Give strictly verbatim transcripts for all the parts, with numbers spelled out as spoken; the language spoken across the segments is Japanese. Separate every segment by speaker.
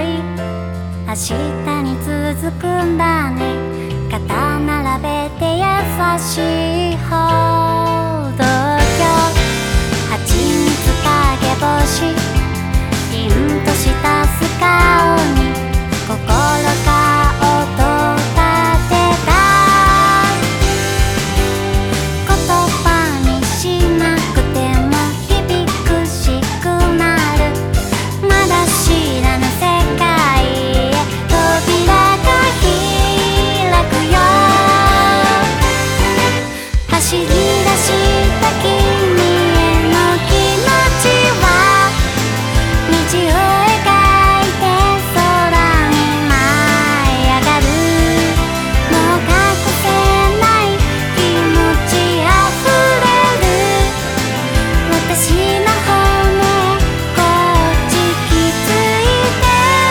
Speaker 1: い明日に続くんだね。肩並べて優しいほど今日蜂蜜影星凛とした素顔に心が音を立てた。言葉にしなくても響くしくなる。まだ知らぬ世界へ扉が開くよ。走り出した君への気持ちは虹を描いて空に舞い上がる。もう隠せない気持ちあふれる。私の骨こっち気づいて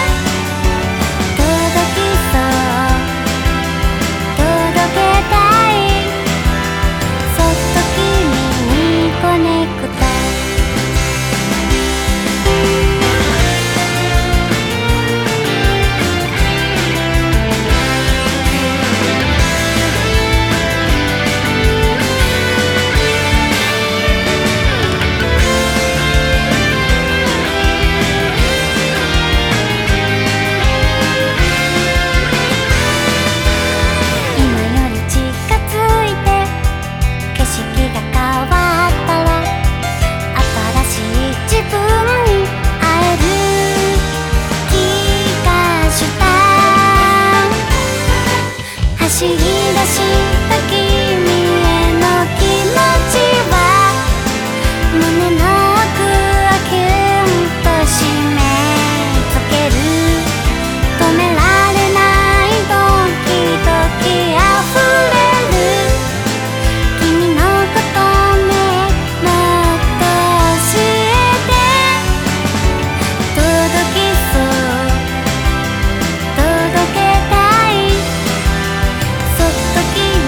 Speaker 1: 届きそう届けたい。そっと君にコネクト。今より近づいて景色が変わったら新しい自分に会える気がした。走り出した君への気持ちは胸の奥をキュンと締め付ける。止められないドキドキあふれる。君のことねもっと教えて。届きそう届けたい。そっと君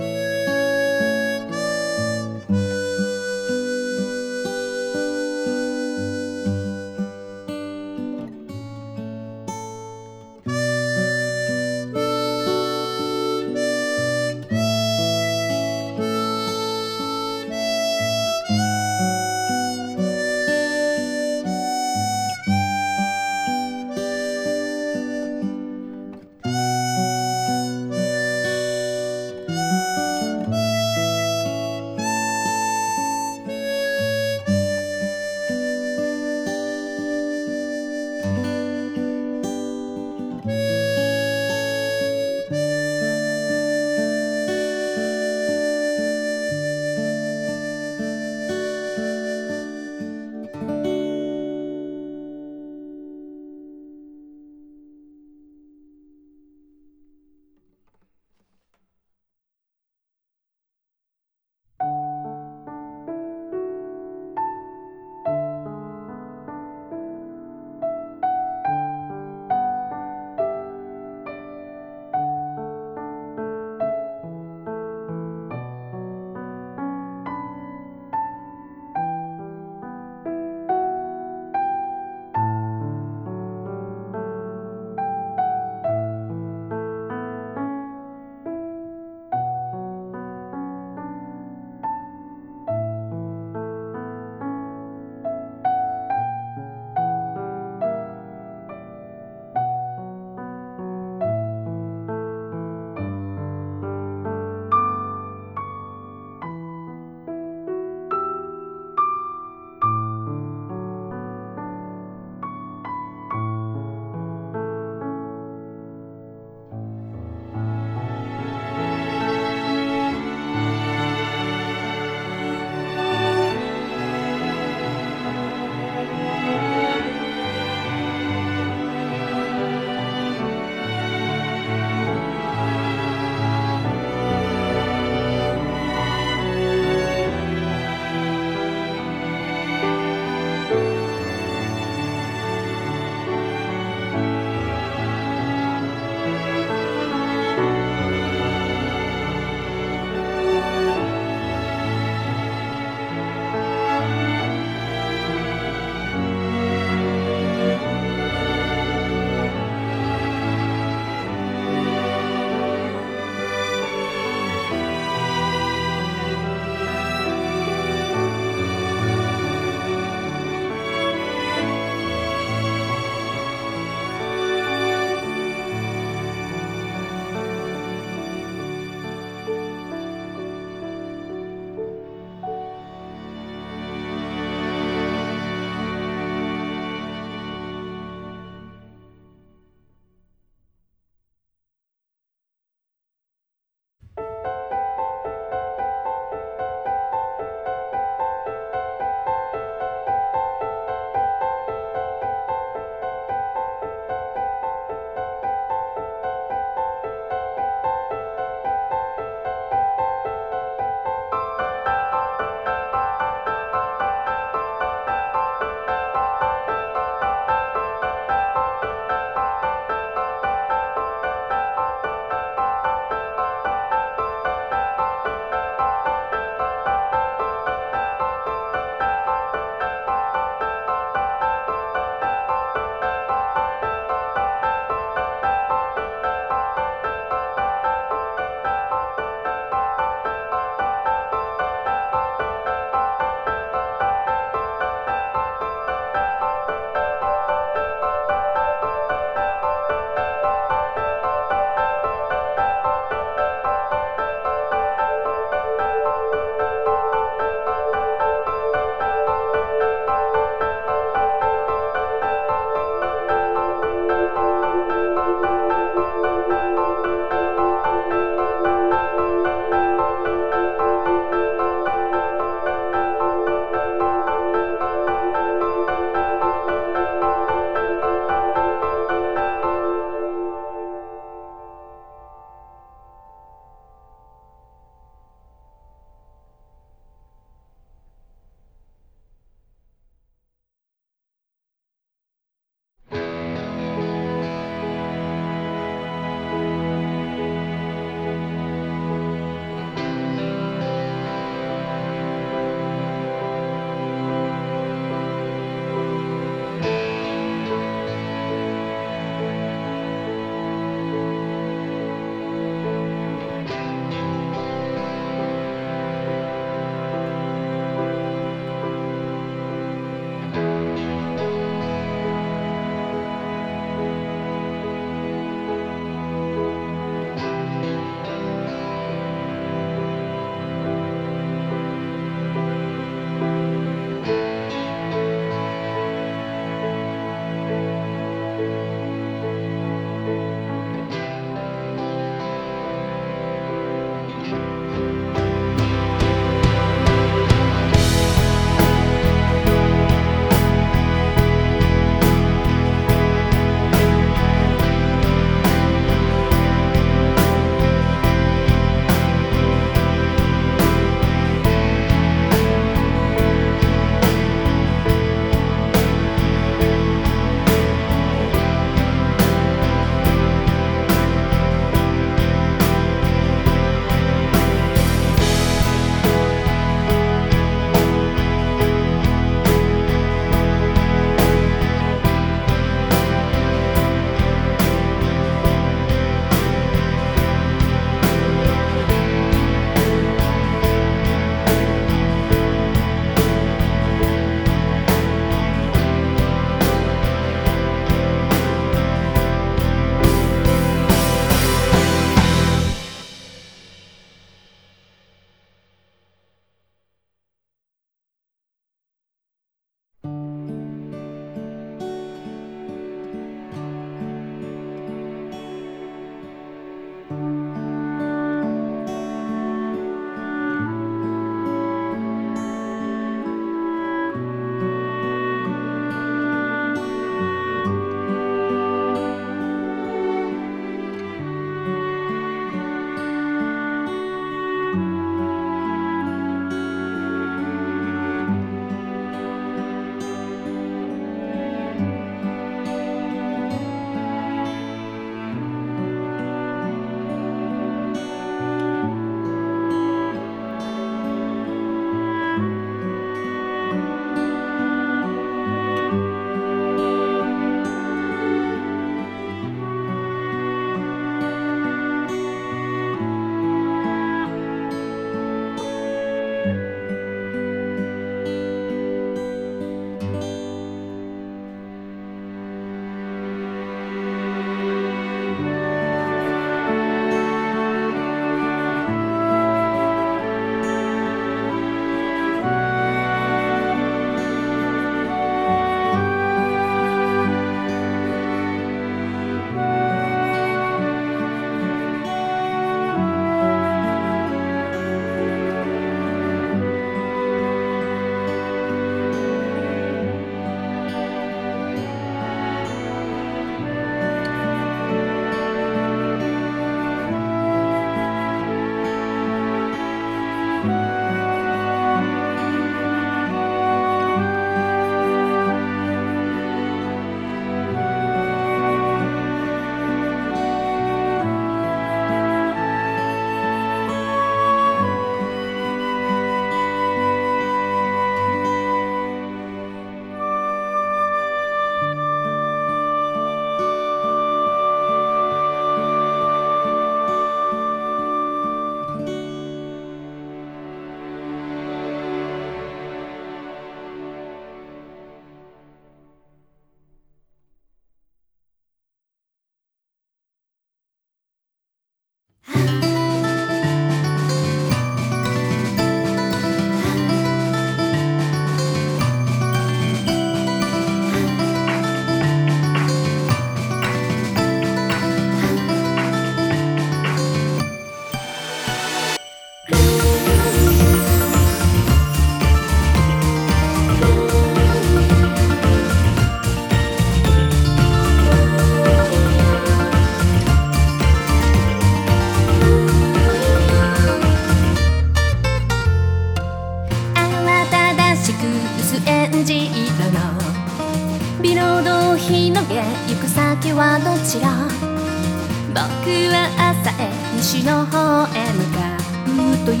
Speaker 2: はどちら？僕は朝へ西の方へ向かうという。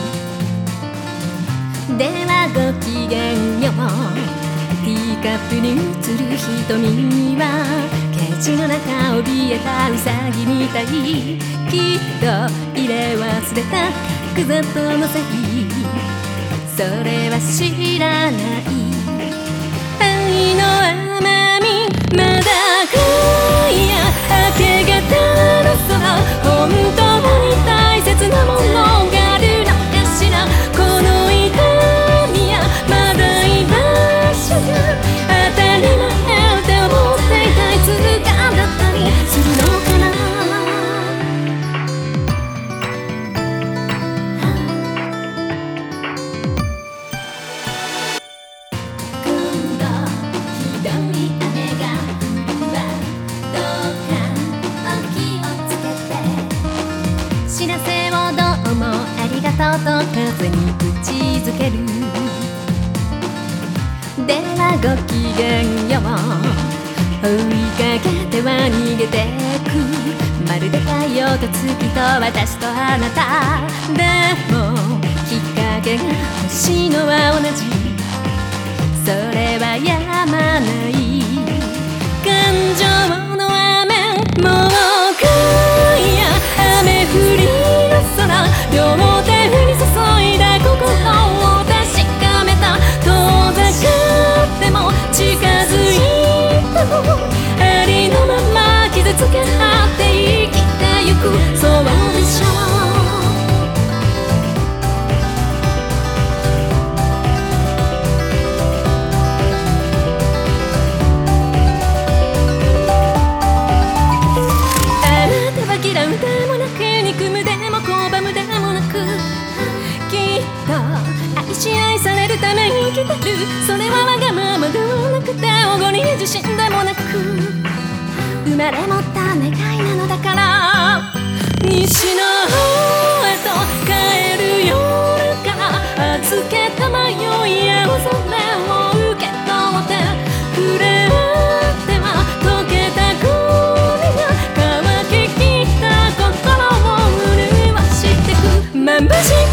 Speaker 2: ではごきげんよう。ティーカップに映る瞳はケージの中怯えたウサギみたい。きっと入れ忘れたクザとのせい。それは知らない。愛の甘みまだ今夜明け方の空、本当に大切なものがあるのかしら。この痛みやまだ居場所が当たり前って思っていたいつかだったりするのかな。今度ひどい雨が降るわ。どうかお気をつけて。知らせをどうもありがとうと風に打ちづける。ではごきげんよう。追いかけては逃げてく。まるで太陽と月と私とあなた。でもきっかけが欲しいのは同じ。それはやまない感情の雨。もう今夜雨降りの空、両手に注いだ心を確かめた。遠ざかっても近づいてもありのまま傷つけ合って生きてゆく。そうでしょう。嫌うでもなく憎むでも拒むでもなく、きっと愛し愛されるために生きてる。それはわがままではなくておごり自身でもなく、生まれ持った願いなのだから。西の方へと帰る夜から預けた迷いや恐れを受け取って触れ合っては溶けた氷が乾ききった心を潤してく。眩しい